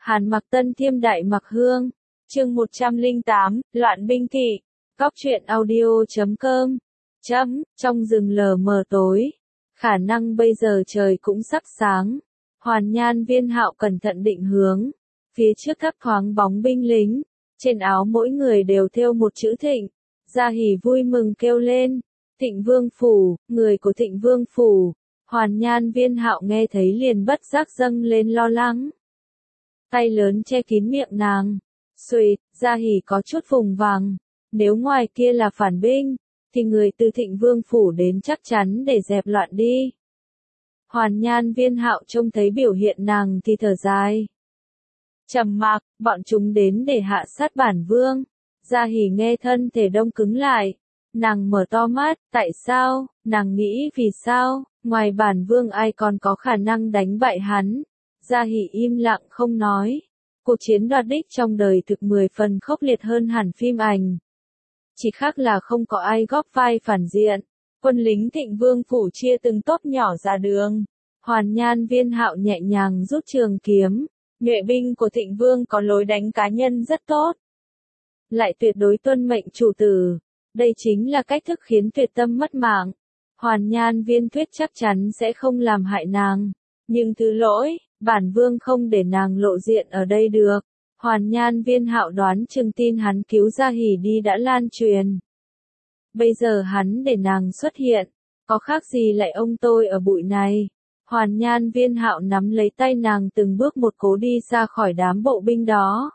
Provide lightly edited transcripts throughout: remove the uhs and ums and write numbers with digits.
Hàn Mặc Tân Thiêm Đại Mặc Hương. Chương 108, Loạn binh kỵ. Góc truyện audio.com. Trong rừng lờ mờ tối. Khả năng bây giờ trời cũng sắp sáng. Hoàn Nhan Viên Hạo cẩn thận định hướng. Phía trước thấp thoáng bóng binh lính. Trên áo mỗi người đều thêu một chữ Thịnh. Gia Hỉ vui mừng kêu lên. Thịnh Vương Phủ, người của Thịnh Vương Phủ. Hoàn Nhan Viên Hạo nghe thấy liền bất giác dâng lên lo lắng. Tay lớn che kín miệng nàng. Xuỵt, Gia Hỉ có chút vùng vằng. Nếu ngoài kia là phản binh, thì người từ Thịnh Vương Phủ đến chắc chắn để dẹp loạn đi. Hoàn Nhan Viên Hạo trông thấy biểu hiện nàng thì thở dài. Trầm mặc, bọn chúng đến để hạ sát bản vương. Gia Hỉ nghe thân thể đông cứng lại. Nàng mở to mắt, tại sao, nàng nghĩ vì sao, ngoài bản vương ai còn có khả năng đánh bại hắn. Gia Hỉ im lặng không nói. Cuộc chiến đoạt đích trong đời thực 10 phần khốc liệt hơn hẳn phim ảnh. Chỉ khác là không có ai góp vai phản diện. Quân lính Thịnh Vương Phủ chia từng tốp nhỏ ra đường. Hoàn Nhan Viên Hạo nhẹ nhàng rút trường kiếm. Nhuệ binh của Thịnh Vương có lối đánh cá nhân rất tốt. Lại tuyệt đối tuân mệnh chủ tử. Đây chính là cách thức khiến tuyệt tâm mất mạng. Hoàn Nhan Viên Thuyết chắc chắn sẽ không làm hại nàng. Nhưng thứ lỗi, bản vương không để nàng lộ diện ở đây được. Hoàn Nhan Viên Hạo đoán chừng tin hắn cứu Gia Hỉ đi đã lan truyền. Bây giờ hắn để nàng xuất hiện, có khác gì lại ông tôi ở bụi này. Hoàn Nhan Viên Hạo nắm lấy tay nàng từng bước một cố đi ra khỏi đám bộ binh đó.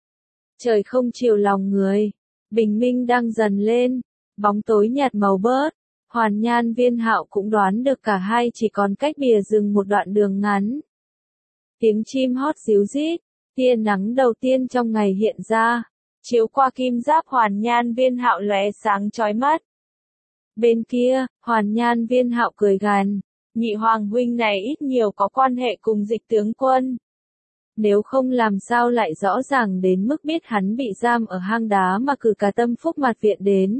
Trời không chiều lòng người, bình minh đang dần lên, bóng tối nhạt màu bớt. Hoàn Nhan Viên Hạo cũng đoán được cả hai chỉ còn cách bìa rừng một đoạn đường ngắn. Tiếng chim hót ríu rít, tia nắng đầu tiên trong ngày hiện ra, chiếu qua kim giáp Hoàn Nhan Viên Hạo lóe sáng chói mắt. Bên kia, Hoàn Nhan Viên Hạo cười gằn, nhị hoàng huynh này ít nhiều có quan hệ cùng Dịch tướng quân. Nếu không làm sao lại rõ ràng đến mức biết hắn bị giam ở hang đá mà cử cả Tâm Phúc Mạt viện đến.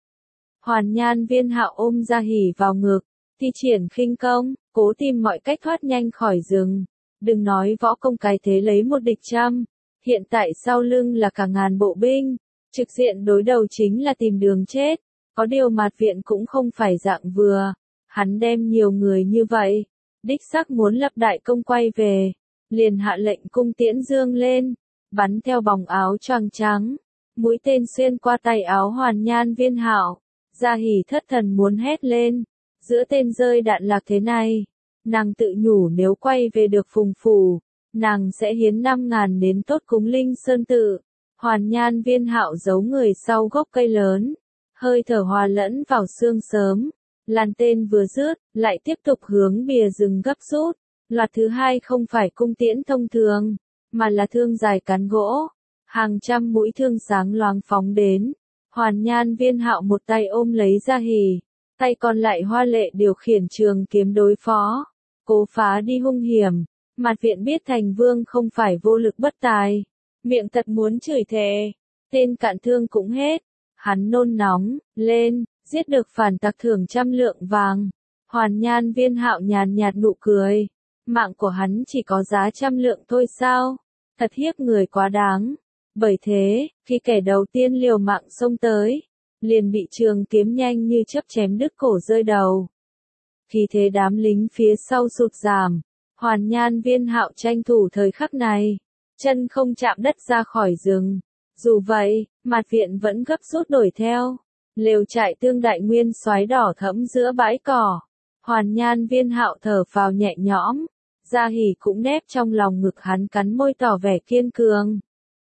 Hoàn Nhan Viên Hạo ôm Gia Hỉ vào ngực, thi triển khinh công, cố tìm mọi cách thoát nhanh khỏi rừng. Đừng nói võ công cái thế lấy một địch trăm, hiện tại sau lưng là cả ngàn bộ binh, trực diện đối đầu chính là tìm đường chết. Có điều Mạt viện cũng không phải dạng vừa, hắn đem nhiều người như vậy, đích xác muốn lập đại công quay về, liền hạ lệnh cung tiễn dương lên, bắn theo bóng áo choàng trắng, mũi tên xuyên qua tay áo Hoàn Nhan Viên Hạo. Gia Hỉ thất thần muốn hét lên, giữa tên rơi đạn lạc thế này, nàng tự nhủ nếu quay về được Phùng Phủ, nàng sẽ hiến 5.000 đến tốt cúng Linh Sơn Tự. Hoàn Nhan Viên Hạo giấu người sau gốc cây lớn, hơi thở hòa lẫn vào sương sớm, làn tên vừa dứt, lại tiếp tục hướng bìa rừng gấp rút. Loạt thứ hai không phải cung tiễn thông thường, mà là thương dài cán gỗ, hàng trăm mũi thương sáng loáng phóng đến. Hoàn Nhan Viên Hạo một tay ôm lấy Gia Hỉ, tay còn lại hoa lệ điều khiển trường kiếm đối phó, cố phá đi hung hiểm. Mạt viện biết thành vương không phải vô lực bất tài, miệng thật muốn chửi thề, tên cạn thương cũng hết. Hắn nôn nóng, lên, giết được phản tặc thưởng 100 lượng vàng. Hoàn Nhan Viên Hạo nhàn nhạt nụ cười, mạng của hắn chỉ có giá 100 lượng thôi sao, thật hiếp người quá đáng. Bởi thế, khi kẻ đầu tiên liều mạng xông tới, liền bị trường kiếm nhanh như chớp chém đứt cổ rơi đầu. Khi thế đám lính phía sau sụt giảm, Hoàn Nhan Viên Hạo tranh thủ thời khắc này, chân không chạm đất ra khỏi rừng. Dù vậy, Mạt viện vẫn gấp rút đuổi theo. Lều trại Tương Đại Nguyên xoáy đỏ thẫm giữa bãi cỏ. Hoàn Nhan Viên Hạo thở phào nhẹ nhõm, Gia Hỉ cũng nép trong lòng ngực hắn cắn môi tỏ vẻ kiên cường.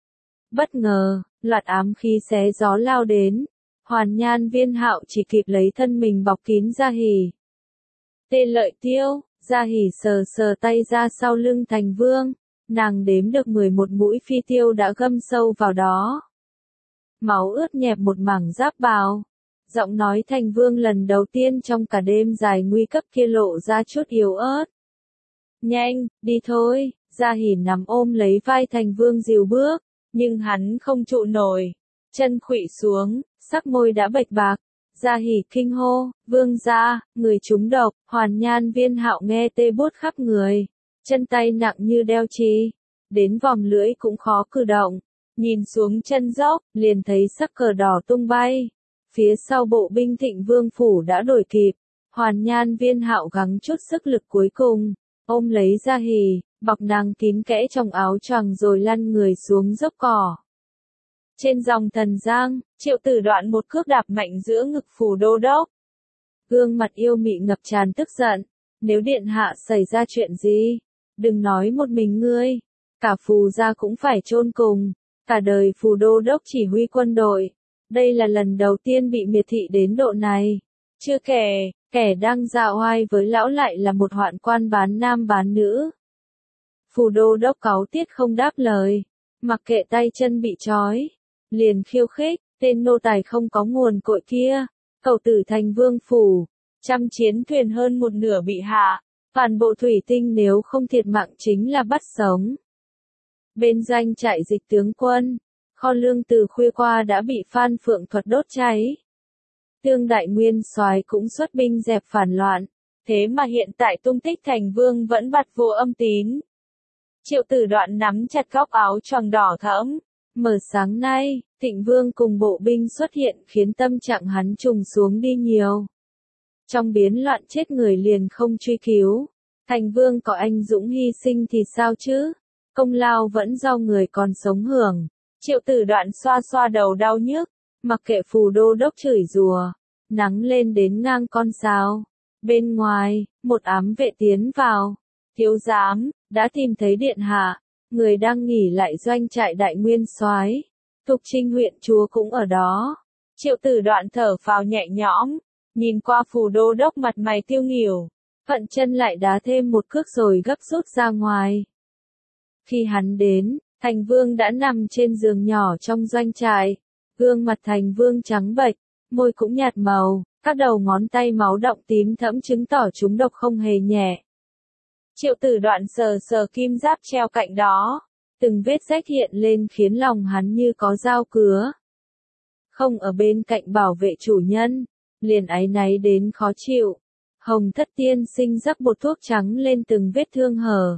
Bất ngờ, loạt ám khí xé gió lao đến. Hoàn Nhan Viên Hạo chỉ kịp lấy thân mình bọc kín Gia Hỉ. Tên lợi tiêu, Gia Hỉ sờ sờ tay ra sau lưng thành vương, nàng đếm được 11 mũi phi tiêu đã găm sâu vào đó. Máu ướt nhẹp một mảng giáp bào. Giọng nói thành vương lần đầu tiên trong cả đêm dài nguy cấp kia lộ ra chút yếu ớt. Nhanh, đi thôi. Gia Hỉ nắm ôm lấy vai thành vương dìu bước, nhưng hắn không trụ nổi. Chân khuỵu xuống, sắc môi đã bệch bạc. Gia Hỉ kinh hô, vương gia, người trúng độc. Hoàn Nhan Viên Hạo nghe tê buốt khắp người, chân tay nặng như đeo chì. đến vòm lưỡi cũng khó cử động. Nhìn xuống chân dốc, liền thấy sắc cờ đỏ tung bay. Phía sau bộ binh Thịnh Vương phủ đã đuổi kịp. Hoàn Nhan Viên Hạo gắng chút sức lực cuối cùng, ôm lấy Gia Hỉ, bọc nàng kín kẽ trong áo choàng rồi lăn người xuống dốc cỏ. Trên dòng Thần Giang, Triệu Tử Đoạn một cước đạp mạnh giữa ngực Phù Đô Đốc. Gương mặt yêu mị ngập tràn tức giận, nếu điện hạ xảy ra chuyện gì, đừng nói một mình ngươi, cả Phù gia cũng phải chôn cùng, cả đời Phù Đô Đốc chỉ huy quân đội, đây là lần đầu tiên bị miệt thị đến độ này. Chưa kể, kẻ đang dạ oai với lão lại là một hoạn quan bán nam bán nữ. Phù Đô Đốc cáu tiết không đáp lời, mặc kệ tay chân bị trói, liền khiêu khích, tên nô tài không có nguồn cội kia, cầu tử Thành Vương phủ, trăm chiến thuyền hơn một nửa bị hạ, toàn bộ thủy tinh nếu không thiệt mạng chính là bắt sống. Bên doanh trại Dịch tướng quân, kho lương từ khuya qua đã bị Phan Phượng Thuật đốt cháy. Tương Đại Nguyên Soái cũng xuất binh dẹp phản loạn, thế mà hiện tại tung tích Thành Vương vẫn bặt vô âm tín. Triệu Tử Đoạn nắm chặt góc áo choàng đỏ thẫm, mở sáng nay, Thịnh Vương cùng bộ binh xuất hiện khiến tâm trạng hắn trùng xuống đi nhiều. Trong biến loạn chết người liền không truy cứu, Thành Vương có anh dũng hy sinh thì sao chứ, công lao vẫn do người còn sống hưởng. Triệu Tử Đoạn xoa xoa đầu đau nhức, mặc kệ Phù Đô Đốc chửi rủa, nắng lên đến ngang con sáo. Bên ngoài, một ám vệ tiến vào. Thiếu giám, đã tìm thấy điện hạ, người đang nghỉ lại doanh trại Đại Nguyên Soái. Thục Trinh huyện chúa cũng ở đó. Triệu Tử Đoạn thở phào nhẹ nhõm, nhìn qua Phù Đô Đốc mặt mày tiêu nghỉu, phận chân lại đá thêm một cước rồi gấp rút ra ngoài. Khi hắn đến, Thành Vương đã nằm trên giường nhỏ trong doanh trại, gương mặt Thành Vương trắng bệch, môi cũng nhạt màu, các đầu ngón tay máu đọng tím thẫm chứng tỏ chúng độc không hề nhẹ. Triệu Tử Đoạn sờ sờ kim giáp treo cạnh đó, từng vết rách hiện lên khiến lòng hắn như có dao cứa. Không ở bên cạnh bảo vệ chủ nhân, liền áy náy đến khó chịu. Hồng Thất Tiên Sinh rắc bột thuốc trắng lên từng vết thương hở.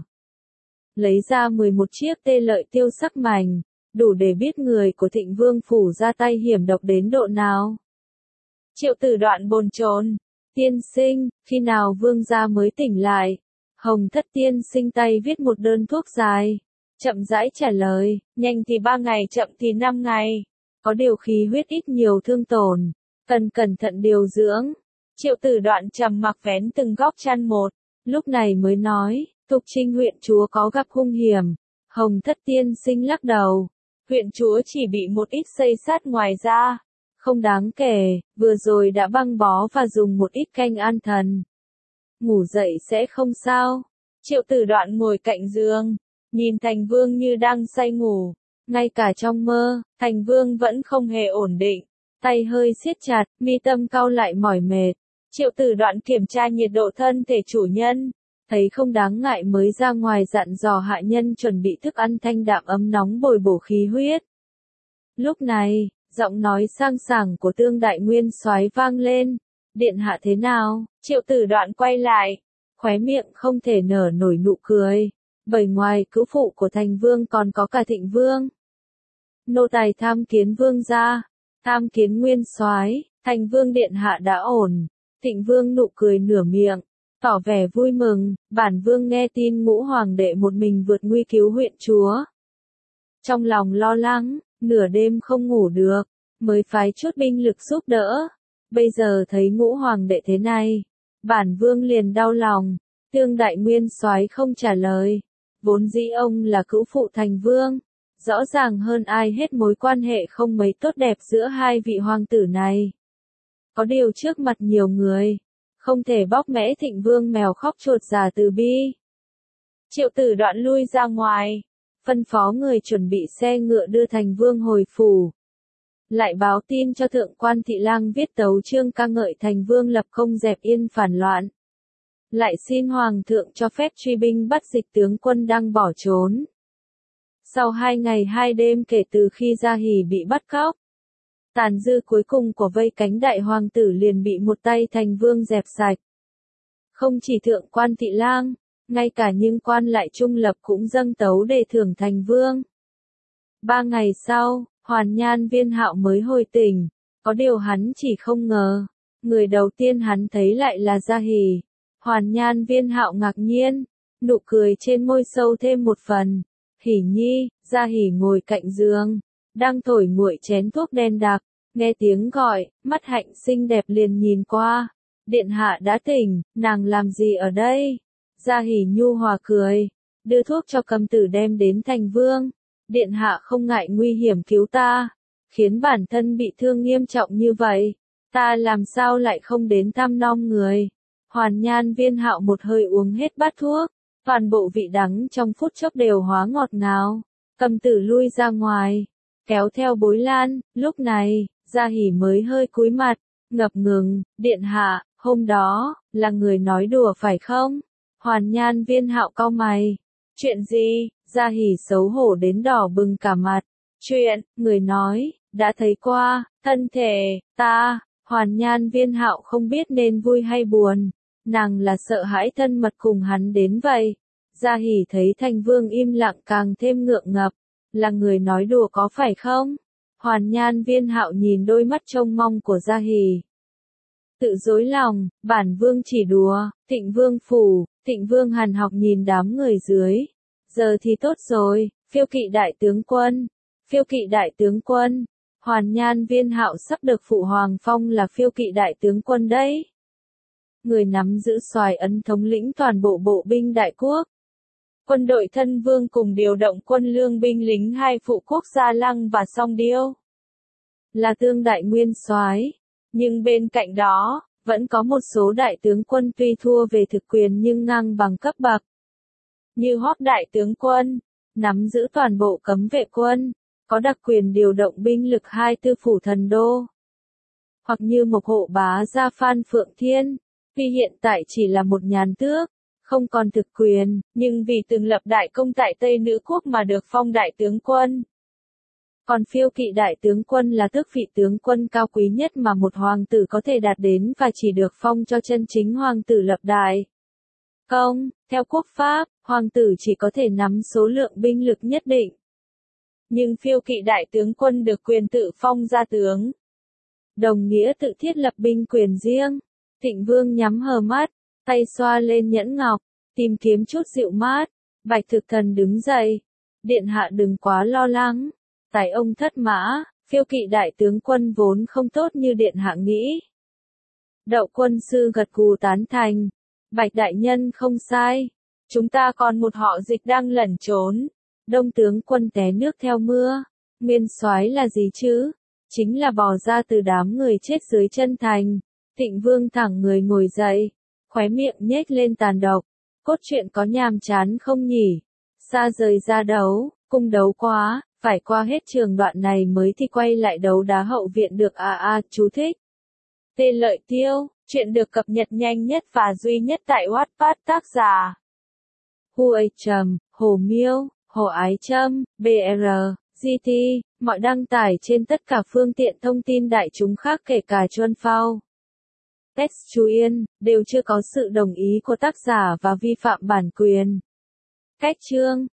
Lấy ra 11 chiếc tê lợi tiêu sắc mảnh, đủ để biết người của Thịnh Vương phủ ra tay hiểm độc đến độ nào. Triệu Tử Đoạn bồn chồn, tiên sinh, khi nào vương gia mới tỉnh lại? Hồng Thất Tiên Sinh tay viết một đơn thuốc dài, chậm rãi trả lời, nhanh thì 3 ngày chậm thì 5 ngày, có điều khí huyết ít nhiều thương tổn, cần cẩn thận điều dưỡng. Triệu Tử Đoạn trầm mặc vén từng góc chăn một, lúc này mới nói, Thục Trinh huyện chúa có gặp hung hiểm. Hồng Thất Tiên Sinh lắc đầu, huyện chúa chỉ bị một ít xây sát ngoài ra, không đáng kể, vừa rồi đã băng bó và dùng một ít canh an thần. Ngủ dậy sẽ không sao. Triệu Tử Đoạn ngồi cạnh giường, nhìn Thành Vương như đang say ngủ, ngay cả trong mơ, Thành Vương vẫn không hề ổn định, tay hơi siết chặt, mi tâm cau lại mỏi mệt. Triệu Tử Đoạn kiểm tra nhiệt độ thân thể chủ nhân, thấy không đáng ngại mới ra ngoài dặn dò hạ nhân chuẩn bị thức ăn thanh đạm ấm nóng bồi bổ khí huyết. Lúc này, giọng nói sang sảng của Tương Đại Nguyên Soái vang lên, điện hạ thế nào? Triệu Tử Đoạn quay lại, khóe miệng không thể nở nổi nụ cười, bởi ngoài cứu phụ của Thành Vương còn có cả Thịnh Vương. Nô tài tham kiến vương gia, tham kiến Nguyên Soái, Thành Vương điện hạ đã ổn. Thịnh Vương nụ cười nửa miệng, tỏ vẻ vui mừng, bản vương nghe tin Ngũ hoàng đệ một mình vượt nguy cứu huyện chúa. Trong lòng lo lắng, nửa đêm không ngủ được, mới phái chút binh lực giúp đỡ. Bây giờ thấy Ngũ hoàng đệ thế này, bản vương liền đau lòng. Tương Đại Nguyên Soái không trả lời, vốn dĩ ông là cữu phụ Thành Vương, rõ ràng hơn ai hết mối quan hệ không mấy tốt đẹp giữa hai vị hoàng tử này. Có điều trước mặt nhiều người, không thể bóc mẽ Thịnh Vương mèo khóc chột già từ bi. Triệu Tử Đoạn lui ra ngoài, phân phó người chuẩn bị xe ngựa đưa Thành Vương hồi phủ. Lại báo tin cho thượng quan Thị Lang viết tấu chương ca ngợi Thành Vương lập công dẹp yên phản loạn. Lại xin Hoàng thượng cho phép truy binh bắt Dịch tướng quân đang bỏ trốn. Sau 2 ngày 2 đêm kể từ khi Gia Hỉ bị bắt cóc, tàn dư cuối cùng của vây cánh đại hoàng tử liền bị một tay Thành Vương dẹp sạch. Không chỉ thượng quan Thị Lang, ngay cả những quan lại trung lập cũng dâng tấu để thưởng thành vương. 3 ngày sau, Hoàn Nhan Viên Hạo mới hồi tỉnh, có điều hắn chỉ không ngờ, người đầu tiên hắn thấy lại là Gia Hỉ. Hoàn Nhan Viên Hạo ngạc nhiên, nụ cười trên môi sâu thêm một phần. Hỉ nhi, Gia Hỉ ngồi cạnh giường, đang thổi nguội chén thuốc đen đặc, nghe tiếng gọi, mắt hạnh xinh đẹp liền nhìn qua. Điện hạ đã tỉnh, nàng làm gì ở đây? Gia Hỉ nhu hòa cười, đưa thuốc cho Cầm Tử đem đến thành vương. Điện hạ không ngại nguy hiểm cứu ta, khiến bản thân bị thương nghiêm trọng như vậy, ta làm sao lại không đến thăm nom người. Hoàn Nhan Viên Hạo một hơi uống hết bát thuốc, toàn bộ vị đắng trong phút chốc đều hóa ngọt ngào. Cầm Tử lui ra ngoài, kéo theo Bối Lan, lúc này, Gia Hỉ mới hơi cúi mặt, ngập ngừng, điện hạ, hôm đó, là người nói đùa phải không? Hoàn Nhan Viên Hạo cau mày, chuyện gì? Gia Hỉ xấu hổ đến đỏ bừng cả mặt, chuyện, người nói, đã thấy qua, thân thể, ta. Hoàn Nhan Viên Hạo không biết nên vui hay buồn, nàng là sợ hãi thân mật cùng hắn đến vậy. Gia Hỉ thấy thành vương im lặng càng thêm ngượng ngập, là người nói đùa có phải không? Hoàn Nhan Viên Hạo nhìn đôi mắt trông mong của Gia Hỉ. Tự dối lòng, bản vương chỉ đùa. Thịnh vương phủ, Thịnh vương hàn học nhìn đám người dưới. Giờ thì tốt rồi, phiêu kỵ đại tướng quân. Phiêu kỵ đại tướng quân. Hoàn Nhan Viên Hạo sắp được phụ hoàng phong là phiêu kỵ đại tướng quân đấy. Người nắm giữ Soái ấn thống lĩnh toàn bộ bộ binh đại quốc. Quân đội thân vương cùng điều động quân lương binh lính hai phụ quốc Gia Lăng và Song Điêu. Là tương đại nguyên soái, nhưng bên cạnh đó, vẫn có một số đại tướng quân tuy thua về thực quyền nhưng ngang bằng cấp bậc. Như Hoắc đại tướng quân, nắm giữ toàn bộ cấm vệ quân, có đặc quyền điều động binh lực hai tư phủ thần đô. Hoặc như Mộc Hộ Bá Gia Phan Phượng Thiên, tuy hiện tại chỉ là một nhàn tước, không còn thực quyền, nhưng vì từng lập đại công tại Tây Nữ Quốc mà được phong đại tướng quân. Còn phiêu kỵ đại tướng quân là tước vị tướng quân cao quý nhất mà một hoàng tử có thể đạt đến và chỉ được phong cho chân chính hoàng tử lập đại công. Theo quốc pháp, hoàng tử chỉ có thể nắm số lượng binh lực nhất định. Nhưng phiêu kỵ đại tướng quân được quyền tự phong gia tướng. Đồng nghĩa tự thiết lập binh quyền riêng. Thịnh vương nhắm hờ mắt, tay xoa lên nhẫn ngọc, tìm kiếm chút dịu mát. Bạch Thực Thần đứng dậy. Điện hạ đừng quá lo lắng. Tại ông thất mã, phiêu kỵ đại tướng quân vốn không tốt như điện hạ nghĩ. Đậu quân sư gật gù tán thành. Bạch đại nhân không sai. Chúng ta còn một họ Dịch đang lẩn trốn. Đông tướng quân té nước theo mưa. Nguyên soái là gì chứ? Chính là bò ra từ đám người chết dưới chân thành. Thịnh vương thẳng người ngồi dậy, khóe miệng nhếch lên tàn độc. Cốt truyện có nhàm chán không nhỉ? Xa rời ra đấu, cung đấu quá, phải qua hết trường đoạn này mới thì quay lại đấu đá hậu viện được chú thích. Tê Lợi Tiêu, chuyện được cập nhật nhanh nhất và duy nhất tại Wattpad tác giả. Huê Trầm, Hồ Miêu, Hồ Ái Trâm, BR, GT, mọi đăng tải trên tất cả phương tiện thông tin đại chúng khác kể cả Chuan Phao. Text chú Yên, đều chưa có sự đồng ý của tác giả và vi phạm bản quyền. Cách chương